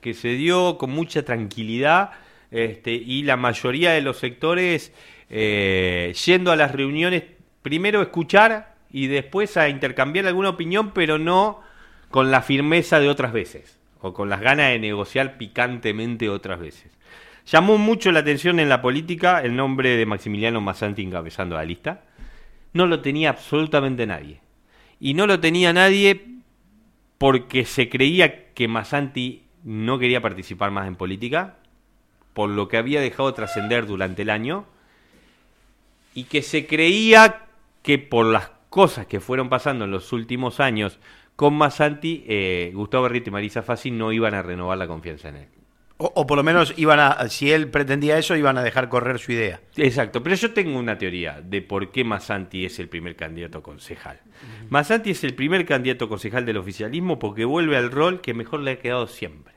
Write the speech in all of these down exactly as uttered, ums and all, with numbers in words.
que se dio con mucha tranquilidad, este, y la mayoría de los sectores eh, yendo a las reuniones, primero escuchar y después a intercambiar alguna opinión, pero no con la firmeza de otras veces, o con las ganas de negociar picantemente otras veces. Llamó mucho la atención en la política el nombre de Maximiliano Massanti encabezando la lista. No lo tenía absolutamente nadie. Y no lo tenía nadie porque se creía que Massanti no quería participar más en política, por lo que había dejado trascender durante el año, y que se creía que por las cosas que fueron pasando en los últimos años con Massanti, eh, Gustavo Berrito y Marisa Fassi no iban a renovar la confianza en él. O, o por lo menos iban a, si él pretendía eso, iban a dejar correr su idea. Exacto, pero yo tengo una teoría de por qué Massanti es el primer candidato a concejal. Uh-huh. Massanti es el primer candidato a concejal del oficialismo porque vuelve al rol que mejor le ha quedado siempre.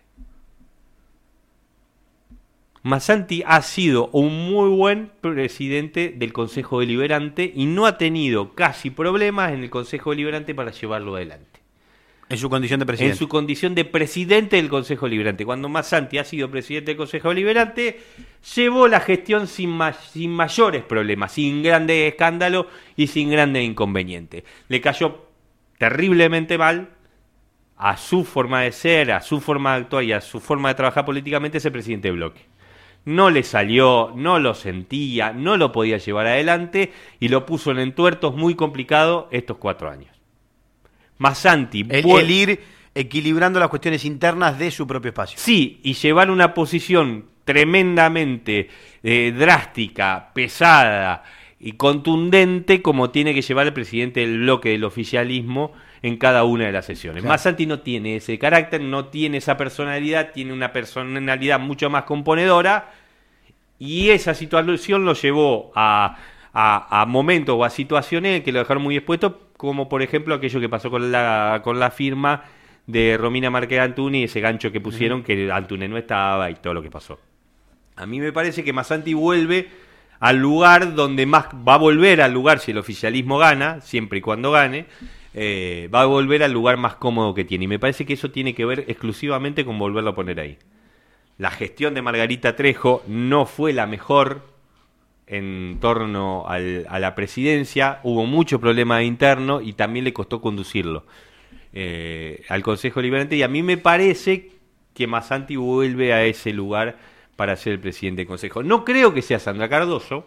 Massanti ha sido un muy buen presidente del Consejo Deliberante y no ha tenido casi problemas en el Consejo Deliberante para llevarlo adelante. En su condición de presidente. En su condición de presidente del Consejo Deliberante. Cuando Massanti ha sido presidente del Consejo Deliberante, llevó la gestión sin, ma- sin mayores problemas, sin grandes escándalos y sin grandes inconvenientes. Le cayó terriblemente mal a su forma de ser, a su forma de actuar y a su forma de trabajar políticamente ese presidente de bloque. No le salió, no lo sentía, no lo podía llevar adelante y lo puso en entuertos muy complicados estos cuatro años. Massanti... El, vuel- el ir equilibrando las cuestiones internas de su propio espacio. Sí, y llevar una posición tremendamente eh, drástica, pesada y contundente como tiene que llevar el presidente del bloque del oficialismo en cada una de las sesiones. Claro. Massanti no tiene ese carácter, no tiene esa personalidad, tiene una personalidad mucho más componedora y esa situación lo llevó a, a, a momentos o a situaciones que lo dejaron muy expuesto, como por ejemplo aquello que pasó con la, con la firma de Romina Márquez Antuni, ese gancho que pusieron, uh-huh. que Antuni no estaba y todo lo que pasó. A mí me parece que Massanti vuelve al lugar donde más va a volver al lugar si el oficialismo gana, siempre y cuando gane, eh, va a volver al lugar más cómodo que tiene. Y me parece que eso tiene que ver exclusivamente con volverlo a poner ahí. La gestión de Margarita Trejo no fue la mejor en torno al, a la presidencia, hubo mucho problema interno y también le costó conducirlo eh, al Consejo Deliberante, y a mí me parece que Massanti vuelve a ese lugar para ser el presidente del Consejo. No creo que sea Sandra Cardoso,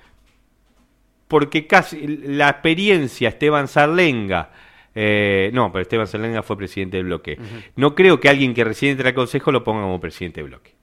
porque casi la experiencia Esteban Sarlenga, eh, no, pero Esteban Sarlenga fue presidente del bloque. Uh-huh. No creo que alguien que recién entra al Consejo lo ponga como presidente del bloque.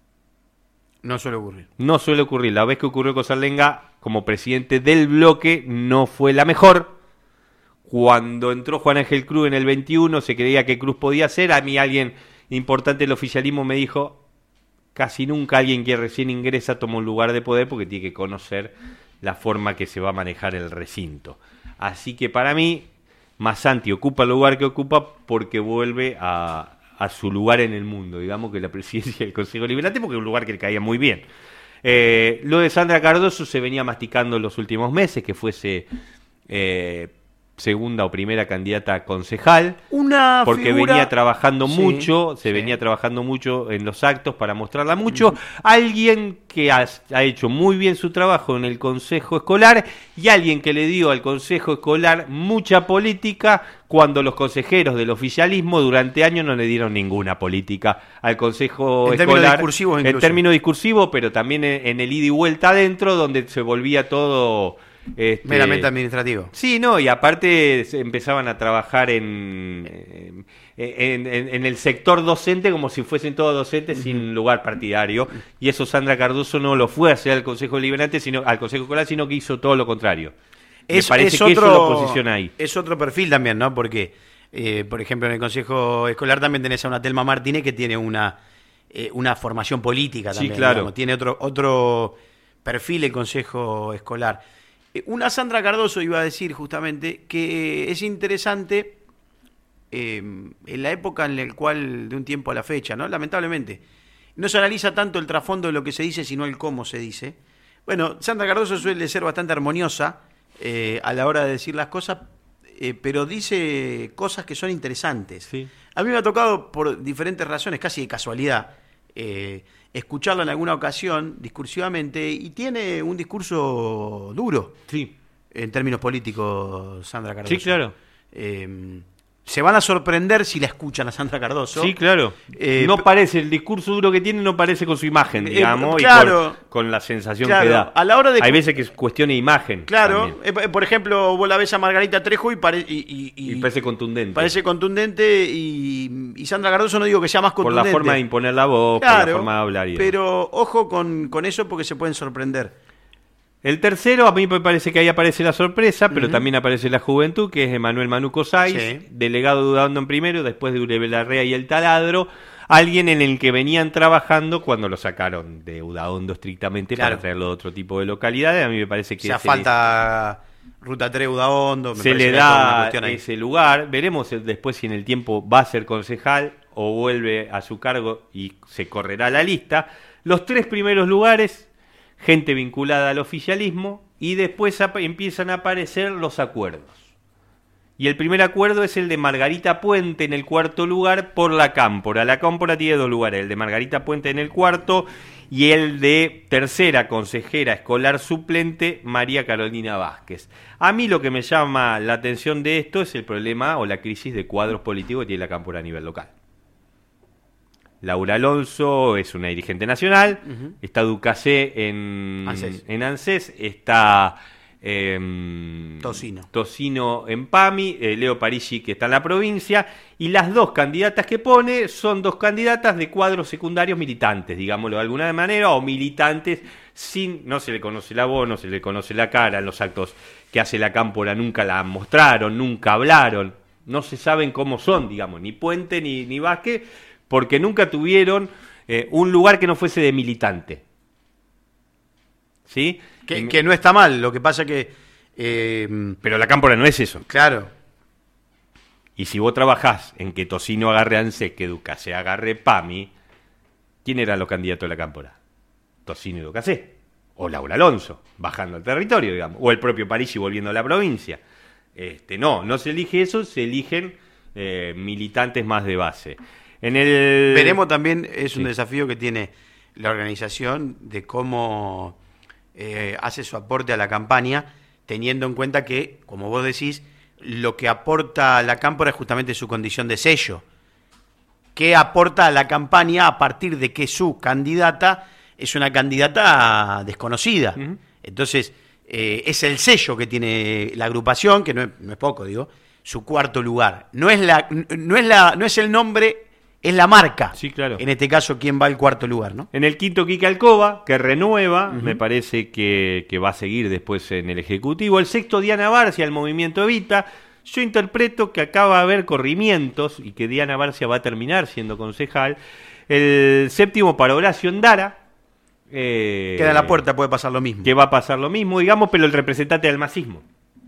No suele ocurrir. No suele ocurrir. La vez que ocurrió con Sarlenga como presidente del bloque no fue la mejor. Cuando entró Juan Ángel Cruz en el veintiuno se creía que Cruz podía ser. A mí alguien importante del oficialismo me dijo, casi nunca alguien que recién ingresa toma un lugar de poder porque tiene que conocer la forma que se va a manejar el recinto. Así que para mí, Massanti ocupa el lugar que ocupa porque vuelve a... a su lugar en el mundo, digamos que la presidencia del Consejo Deliberante, porque es un lugar que le caía muy bien. Eh, lo de Sandra Cardoso se venía masticando en los últimos meses, que fuese eh, segunda o primera candidata a concejal, una porque figura... venía trabajando sí, mucho, se sí. venía trabajando mucho en los actos para mostrarla mucho. Uh-huh. Alguien que ha, ha hecho muy bien su trabajo en el Consejo Escolar y alguien que le dio al Consejo Escolar mucha política cuando los consejeros del oficialismo durante años no le dieron ninguna política al Consejo en Escolar. Términos discursivos en términos discursivos, pero también en, en el ida y vuelta adentro, donde se volvía todo... Este, meramente administrativo. Sí, no, y aparte se empezaban a trabajar en, en, en, en el sector docente como si fuesen todos docentes, uh-huh. sin lugar partidario, y eso Sandra Cardoso no lo fue a hacer al Consejo Deliberante, sino al Consejo Escolar, sino que hizo todo lo contrario. Es, Me parece es que otro, eso lo posiciona ahí. Es otro perfil también, ¿no? Porque, eh, por ejemplo, en el Consejo Escolar también tenés a una Telma Martínez que tiene una, eh, una formación política también. Sí, claro. Digamos. Tiene otro, otro perfil el Consejo Escolar. Una Sandra Cardoso iba a decir justamente que es interesante eh, en la época en la cual, de un tiempo a la fecha, ¿no? Lamentablemente, no se analiza tanto el trasfondo de lo que se dice, sino el cómo se dice. Bueno, Sandra Cardoso suele ser bastante armoniosa eh, a la hora de decir las cosas, eh, pero dice cosas que son interesantes. Sí. A mí me ha tocado, por diferentes razones, casi de casualidad, eh, escucharla en alguna ocasión, discursivamente, y tiene un discurso duro. Sí. En términos políticos, Sandra Cardoso. Sí, claro. Eh, se van a sorprender si la escuchan a Sandra Cardoso. Sí, claro. Eh, no parece, el discurso duro que tiene no parece con su imagen, digamos, eh, claro, y con, con la sensación claro, que da. A la hora de... Hay veces que es cuestión de imagen. Claro, eh, por ejemplo, vos la ves a Margarita Trejo y, pare, y, y, y parece contundente. Parece contundente y, y Sandra Cardoso no digo que sea más contundente. Por la forma de imponer la voz, claro, por la forma de hablar. Y pero ojo con, con eso porque se pueden sorprender. El tercero, a mí me parece que ahí aparece la sorpresa, pero uh-huh. también aparece la juventud, que es Emanuel Manuco Sáiz, sí. delegado de Udando en primero, después de Uribe Larrea y el Taladro, alguien en el que venían trabajando cuando lo sacaron de Udaondo estrictamente claro. para traerlo de otro tipo de localidades. A mí me parece que... O sea, falta le, Ruta tres Udaondo. Me se le da ese lugar. Veremos después si en el tiempo va a ser concejal o vuelve a su cargo y se correrá la lista. Los tres primeros lugares... gente vinculada al oficialismo, y después ap- empiezan a aparecer los acuerdos. Y el primer acuerdo es el de Margarita Puente en el cuarto lugar por la Cámpora. La Cámpora tiene dos lugares, el de Margarita Puente en el cuarto y el de tercera consejera escolar suplente María Carolina Vázquez. A mí lo que me llama la atención de esto es el problema o la crisis de cuadros políticos que tiene la Cámpora a nivel local. Laura Alonso es una dirigente nacional, uh-huh. está Ducasé en ANSES, en ANSES está eh, Tocino. Tocino en PAMI, eh, Leo Parigi que está en la provincia, y las dos candidatas que pone son dos candidatas de cuadros secundarios militantes, digámoslo de alguna manera, o militantes sin, no se le conoce la voz, no se le conoce la cara, en los actos que hace la Cámpora nunca la mostraron, nunca hablaron, no se saben cómo son, digamos, ni Puente ni, ni Vázquez, porque nunca tuvieron eh, un lugar que no fuese de militante. ¿Sí? Que, y, que no está mal, lo que pasa que... Eh, pero la Cámpora no es eso. Claro. Y si vos trabajás en que Tocino agarre ANSES, que Ducasé agarre PAMI, ¿quién eran los candidatos de la Cámpora? Tocino y Ducasé. O Laura Alonso, bajando al territorio, digamos. O el propio Parigi volviendo a la provincia. Este, no, no se elige eso, se eligen eh, militantes más de base. En el... Veremos también, es un sí. desafío que tiene la organización de cómo eh, hace su aporte a la campaña, teniendo en cuenta que, como vos decís, lo que aporta la Cámpora es justamente su condición de sello. ¿Qué aporta a la campaña a partir de que su candidata es una candidata desconocida? Uh-huh. Entonces, eh, es el sello que tiene la agrupación, que no es, no es poco, digo, su cuarto lugar. No es, la, no es, la, no es el nombre... Es la marca, sí, claro. En este caso, quién va al cuarto lugar, ¿no? En el quinto, Quique Alcoba, que renueva, uh-huh. me parece que, que va a seguir después en el Ejecutivo. El sexto, Diana Barcia, el Movimiento Evita. Yo interpreto que acaba de haber corrimientos y que Diana Barcia va a terminar siendo concejal. El séptimo, para Horacio Ndara. Eh, Queda en la puerta, puede pasar lo mismo. Que va a pasar lo mismo, digamos, pero el representante del masismo.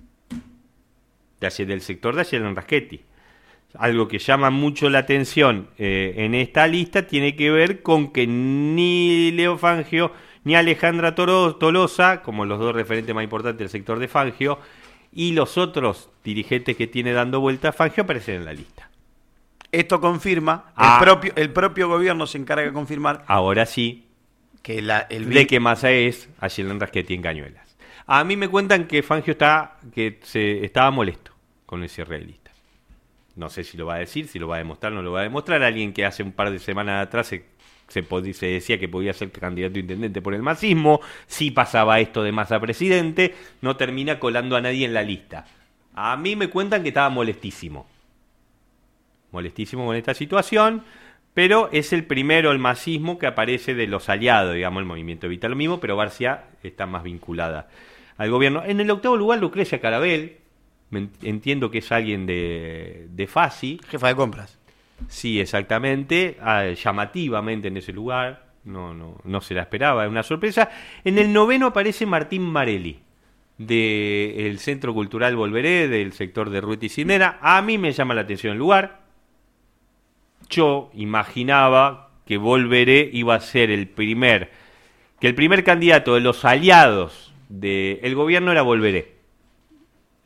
De, del sector de Ayelen Raschetti. Algo que llama mucho la atención eh, en esta lista tiene que ver con que ni Leo Fangio ni Alejandra Toro, Tolosa, como los dos referentes más importantes del sector de Fangio, y los otros dirigentes que tiene dando vuelta Fangio aparecen en la lista. Esto confirma, ah, el, propio, el propio gobierno se encarga de confirmar. Ahora sí, que la, el de que Massa es Ayelen Raschetti en Cañuelas. A mí me cuentan que Fangio está, que se, estaba molesto con el cierre de lista. No sé si lo va a decir, si lo va a demostrar, no lo va a demostrar. Alguien que hace un par de semanas atrás se, se, pod- se decía que podía ser candidato a intendente por el masismo. Si pasaba esto de Massa presidente, no termina colando a nadie en la lista. A mí me cuentan que estaba molestísimo. Molestísimo con esta situación, pero es el primero, el masismo, que aparece de los aliados, digamos, el Movimiento Evita lo mismo, pero Barcia está más vinculada al gobierno. En el octavo lugar, Lucrecia Carabel. Entiendo que es alguien de, de Fasi. Jefa de compras. Sí, exactamente. Ah, llamativamente en ese lugar. No, no, no se la esperaba, es una sorpresa. En el noveno aparece Martín Marelli, del Centro Cultural Volveré, del sector de Rueta y Cinera. A mí me llama la atención el lugar. Yo imaginaba que Volveré iba a ser el primer, que el primer candidato de los aliados del gobierno era Volveré.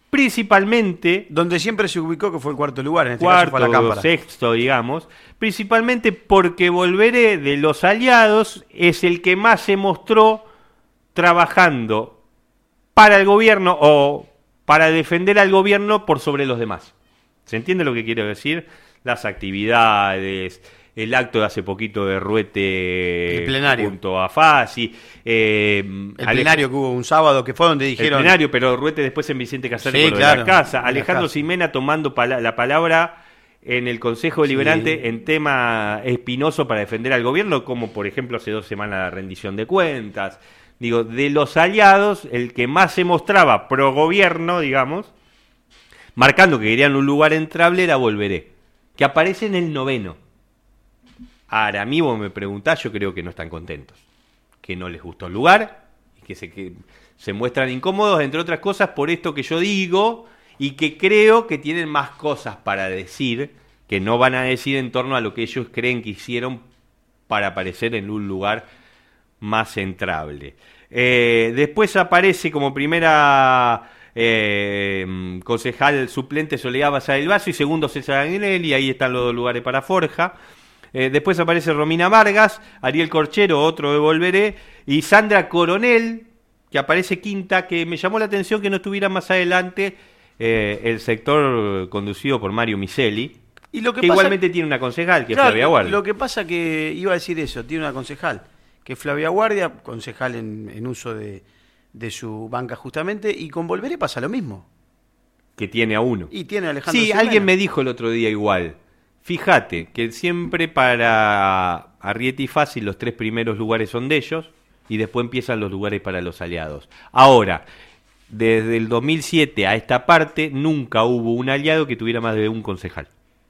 principalmente... Donde siempre se ubicó que fue el cuarto lugar, en este cuarto, caso fue a la Cámpora. sexto, digamos, principalmente porque Volveré de los aliados es el que más se mostró trabajando para el gobierno o para defender al gobierno por sobre los demás. ¿Se entiende lo que quiero decir? Las actividades, el acto de hace poquito de Ruete el plenario. junto a Fassi. Eh, el Ale... plenario que hubo un sábado que fue donde dijeron... El plenario, pero Ruete después en Vicente Casares sí, con claro, la casa. Alejandro casa. Ximena tomando pala- la palabra en el Consejo Deliberante sí. en tema espinoso para defender al gobierno, como por ejemplo hace dos semanas la rendición de cuentas. Digo, de los aliados, el que más se mostraba pro gobierno, digamos, marcando que querían un lugar entrable, era Volveré, que aparece en el noveno. Ahora, a mí vos me preguntás, yo creo que no están contentos, que no les gustó el lugar, y que se, que se muestran incómodos, entre otras cosas, por esto que yo digo, y que creo que tienen más cosas para decir, que no van a decir en torno a lo que ellos creen que hicieron para aparecer en un lugar más entrable. Eh, después aparece como primera eh, concejal suplente Soledad Basal del Vaso y segundo César Agnelli, y ahí están los dos lugares para Forja. Eh, después aparece Romina Vargas, Ariel Corchero, otro de Volveré, y Sandra Coronel, que aparece quinta, que me llamó la atención que no estuviera más adelante eh, el sector conducido por Mario Miseli, y lo que, que pasa, igualmente tiene una concejal, que claro, es Flavia Guardia. Lo que pasa que, iba a decir eso, tiene una concejal, que es Flavia Guardia, concejal en, en uso de, de su banca justamente, y con Volveré pasa lo mismo. Que tiene a uno. Y tiene a Alejandro Sí, Ximena. Alguien me dijo el otro día igual. Fíjate que siempre para Arrieta y Fassi los tres primeros lugares son de ellos y después empiezan los lugares para los aliados. Ahora, desde el dos mil siete a esta parte nunca hubo un aliado que tuviera más de un concejal.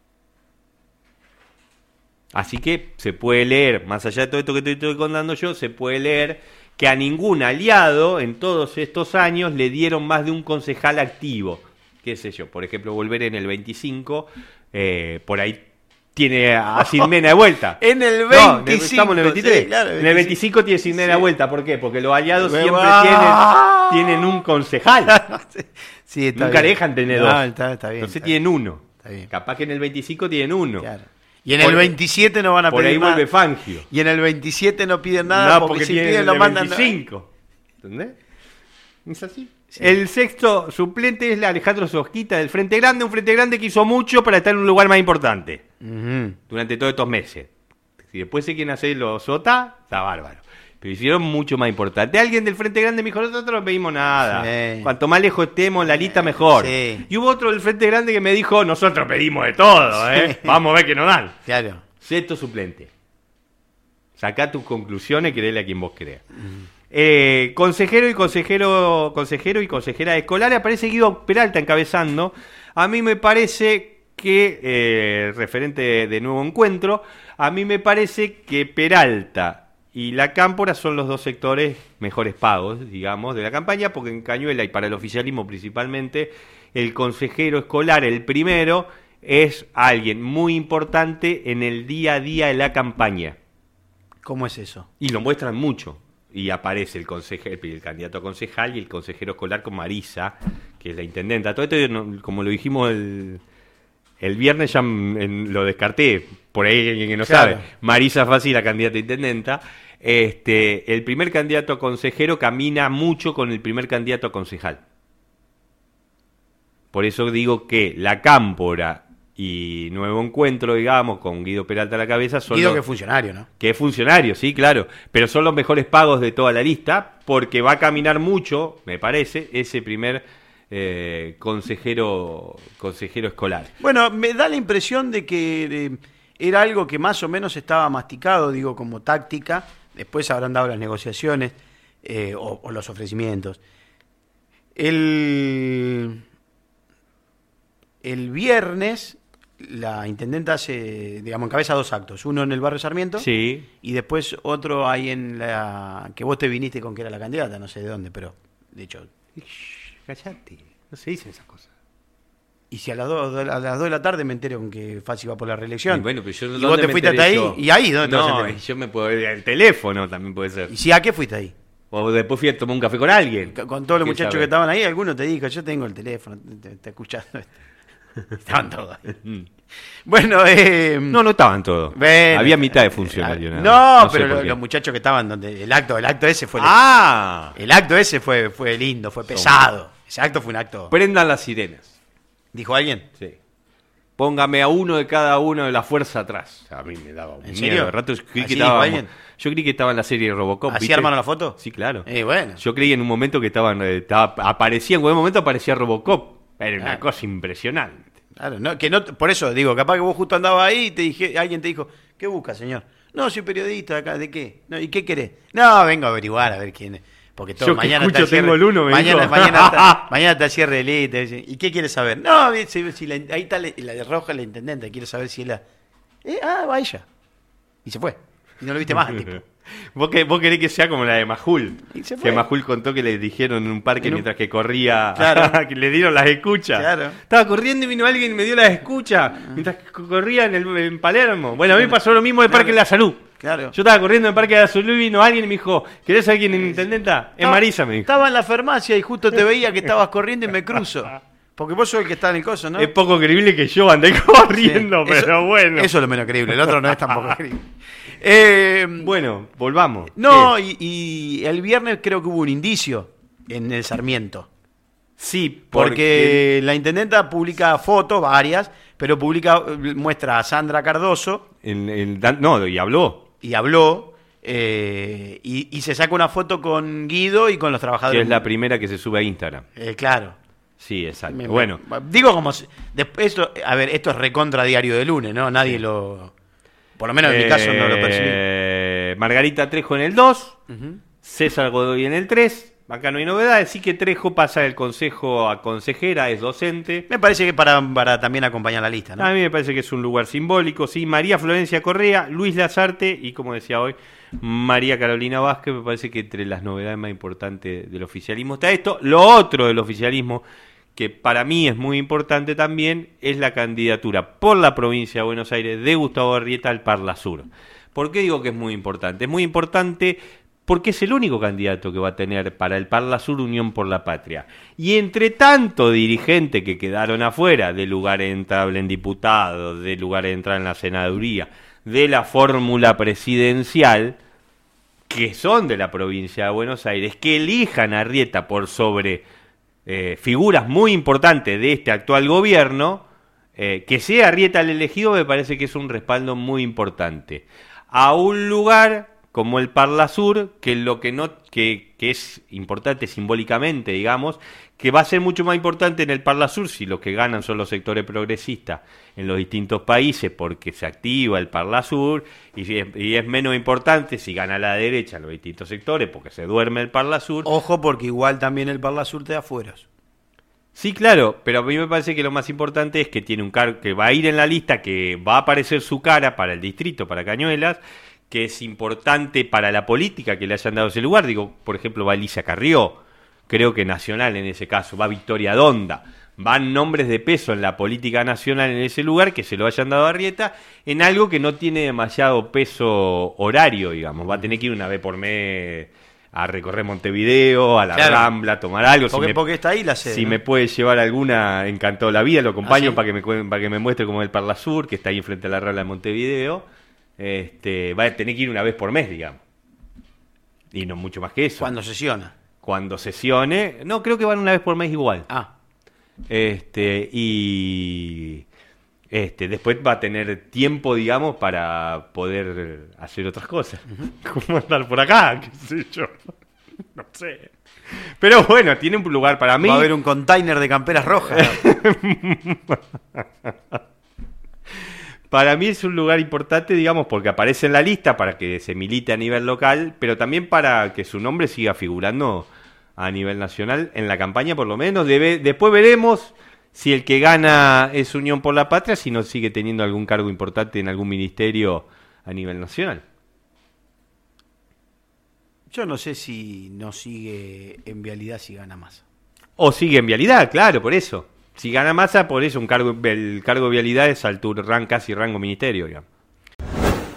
Así que se puede leer, más allá de todo esto que te estoy contando yo, se puede leer que a ningún aliado en todos estos años le dieron más de un concejal activo. Qué sé yo, por ejemplo, Volveré en el veinticinco, eh, por ahí tiene a Ximena de vuelta. En el veinticinco. No, estamos en el veintitrés. Sí, claro, en el veinticinco tiene Ximena sí. de vuelta. ¿Por qué? Porque los aliados Me siempre va... tienen, tienen un concejal. Sí, está Nunca bien. dejan tener no, dos. Está, está bien, Entonces está tienen bien. uno. Está bien. Capaz que en el veinticinco tienen uno. Claro. Y en por, el veintisiete no van a por pedir ahí nada. vuelve Fangio. Y en el veintisiete no piden nada No, porque, porque si tienen piden el lo mandan. veinticinco. ¿Entendés? ¿Es así? Sí. El sexto suplente es Alejandro Sosquita del Frente Grande, un Frente Grande que hizo mucho para estar en un lugar más importante Uh-huh. durante todos estos meses. Si después se quieren hacer los SOTA, está bárbaro. Pero hicieron mucho más importante. Alguien del Frente Grande me dijo, nosotros no pedimos nada. Sí. Cuanto más lejos estemos en la lista, mejor. Sí. Y hubo otro del Frente Grande que me dijo, nosotros pedimos de todo, ¿eh? Sí. Vamos a ver qué nos dan. Claro. Sexto suplente. Sacá tus conclusiones, créele a quien vos creas. Uh-huh. Eh, consejero y consejero, consejero y consejera escolar, aparece Guido Peralta encabezando. A mí me parece que, eh, referente de, de Nuevo Encuentro, a mí me parece que Peralta y la Cámpora son los dos sectores mejores pagos, digamos, de la campaña, porque en Cañuela y para el oficialismo principalmente, el consejero escolar, el primero, es alguien muy importante en el día a día de la campaña. ¿Cómo es eso? Y lo muestran mucho. Y aparece el consejero, el candidato a concejal y el consejero escolar con Marisa, que es la intendenta. Todo esto, como lo dijimos el, el viernes, ya en, lo descarté, por ahí alguien que no claro. sabe. Marisa Fassi, la candidata a intendenta. Este, el primer candidato a consejero camina mucho con el primer candidato a concejal. Por eso digo que la Cámpora y Nuevo Encuentro, digamos, con Guido Peralta a la cabeza, son Guido los, que es funcionario, ¿no? Que es funcionario, sí, claro, pero son los mejores pagos de toda la lista, porque va a caminar mucho, me parece, ese primer eh, consejero, consejero escolar. Bueno, me da la impresión de que eh, era algo que más o menos estaba masticado, digo, como táctica, después habrán dado las negociaciones eh, o, o los ofrecimientos. El, el viernes la intendenta hace, digamos, encabeza dos actos, uno en el barrio Sarmiento Sí. y después otro ahí en la que vos te viniste con que era la candidata, no sé de dónde, pero de hecho. Shh, cállate, no se dicen esas cosas. Y si a las dos a las dos de la tarde me entero con que Fassi va por la reelección. Y bueno, pero yo, y ¿dónde vos te me fuiste hasta enteré ahí yo? y ahí dónde te vas a No, enterar? yo me puedo ir al teléfono, también puede ser. ¿Y si a qué fuiste ahí? O después fui a tomar un café con alguien. Con todos los ¿Qué muchachos sabe? que estaban ahí, alguno te dijo, yo tengo el teléfono, te, te escuchando. Estaban todos ahí. Bueno, eh, No, no estaban todos. bueno, Había mitad de eh, funcionarios. No, nada más. sé pero por lo- qué. los muchachos que estaban donde el acto, el acto ese fue ¡Ah! el acto ese fue fue lindo, fue pesado. Ese acto fue un acto. Prendan las sirenas. ¿Dijo alguien? Sí. Póngame a uno de cada uno de la fuerza atrás. A mí me daba un ¿En miedo. serio? De rato yo creí, que ¿Así dijo estaba, alguien? yo creí que estaba en la serie de Robocop. ¿Así ¿viste? armaron la foto? Sí, claro. Eh, bueno. Yo creí en un momento que estaban, eh, estaba, aparecía, en un momento aparecía Robocop. Era una Claro. cosa impresionante. Claro, no, que no, por eso digo, capaz que vos justo andabas ahí y te dije, alguien te dijo, ¿qué busca, señor? No, soy periodista de acá, ¿de qué? No, ¿y qué querés? No, vengo a averiguar a ver quién es. Porque todo Yo que mañana escucho está tengo el uno, me mañana, dijo. mañana, está, mañana está cierre el I T. ¿Y qué quieres saber? No, si, si la- ahí está la, la de roja, la intendente, quiere saber si es la. Eh, ah, va ella. Y se fue. Y no lo viste más, al tipo. ¿Vos, que, vos querés que sea como la de Majul. Y se fue. Que Majul contó que le dijeron en un parque En un- mientras que corría, Claro. que le dieron las escuchas. Claro. Estaba corriendo y vino alguien y me dio las escuchas mientras que corría en, el, en Palermo. Bueno, a mí me pasó lo mismo en el Claro. Parque de la Salud. Claro. Yo estaba corriendo en el Parque de la Salud y vino alguien y me dijo, ¿querés saber quién es mi intendenta? Es Estaba- Marisa, me dijo. Estaba en la farmacia y justo te veía que estabas corriendo y me cruzo. Porque vos sos el que está en el coso, ¿no? Es poco creíble que yo andé corriendo, Sí. pero Eso- bueno. Eso es lo menos creíble, el otro no es tampoco creíble. Eh, Bueno, volvamos. no, ¿Qué? y, y el viernes creo que hubo un indicio en el Sarmiento. Sí, Porque la intendenta publica fotos, varias, pero publica, muestra a Sandra Cardoso En, en- dan- no, y habló. y habló, eh, y, y se saca una foto con Guido y con los Que trabajadores. es la primera que se sube a Instagram. Eh, claro. Sí, exacto. Me- me- bueno, digo como si- después esto, a ver, esto es recontra diario de lunes, ¿no? Nadie lo, por lo menos en mi caso no lo percibí. Eh, Margarita Trejo en el dos, Ujú. César Godoy en el tres. Acá no hay novedades, sí que Trejo pasa del consejo a consejera, es docente. Me parece que para, para también acompañar la lista, ¿no? A mí me parece que es un lugar simbólico, sí. María Florencia Correa, Luis Lazarte y, como decía hoy, María Carolina Vázquez. Me parece que entre las novedades más importantes del oficialismo está esto. Lo otro del oficialismo, que para mí es muy importante también, es la candidatura por la provincia de Buenos Aires de Gustavo Arrieta al Parla Sur. ¿Por qué digo que es muy importante? Es muy importante porque es el único candidato que va a tener para el Parla Sur Unión por la Patria. Y entre tanto dirigente que quedaron afuera, de lugar entrable en diputados, de lugar de entrar en la senaduría, de la fórmula presidencial, que son de la provincia de Buenos Aires, que elijan a Arrieta por sobre eh, figuras muy importantes de este actual gobierno, eh, que sea Arrieta el elegido me parece que es un respaldo muy importante. A un lugar como el Parla Sur, que lo que no que, que es importante simbólicamente, digamos, que va a ser mucho más importante en el Parla Sur si los que ganan son los sectores progresistas en los distintos países, porque se activa el Parla Sur, y, si es, y es menos importante si gana la derecha en los distintos sectores, porque se duerme el Parla Sur. Ojo, porque igual también el Parla Sur te da afueras. Sí, claro, pero a mí me parece que lo más importante es que tiene un cargo que va a ir en la lista, que va a aparecer su cara para el distrito, para Cañuelas, que es importante para la política que le hayan dado ese lugar. Digo, por ejemplo, va Alicia Carrió, creo que nacional en ese caso, va Victoria Donda, van nombres de peso en la política nacional en ese lugar que se lo hayan dado a Arrieta, en algo que no tiene demasiado peso horario, digamos, va a tener que ir una vez por mes a recorrer Montevideo, a la Claro. Rambla, a tomar algo. Porque, si me, porque está ahí la sede. si ¿no? me puede llevar alguna, encantado la vida, lo acompaño ¿Ah, sí? para que me cuen- para que me muestre cómo es el Parla Sur, que está ahí enfrente a la Rambla de Montevideo. Este, va a tener que ir una vez por mes, digamos. Y no mucho más que eso. Cuando sesiona. Cuando sesione, no, creo que van una vez por mes igual. Ah, Este, y este, después va a tener tiempo, digamos, para poder hacer otras cosas. Como andar por acá, qué sé yo. No sé. Pero bueno, tiene un lugar para mí. va a haber un container de camperas rojas. Para mí es un lugar importante, digamos, porque aparece en la lista para que se milite a nivel local, pero también para que su nombre siga figurando a nivel nacional, en la campaña por lo menos. Debe, después veremos si el que gana es Unión por la Patria, si no sigue teniendo algún cargo importante en algún ministerio a nivel nacional. Yo no sé si no sigue en vialidad si gana más. O sigue en vialidad, claro, por eso. Si gana Massa, por eso un cargo, el cargo de vialidad es altura, ran, casi rango ministerio, digamos.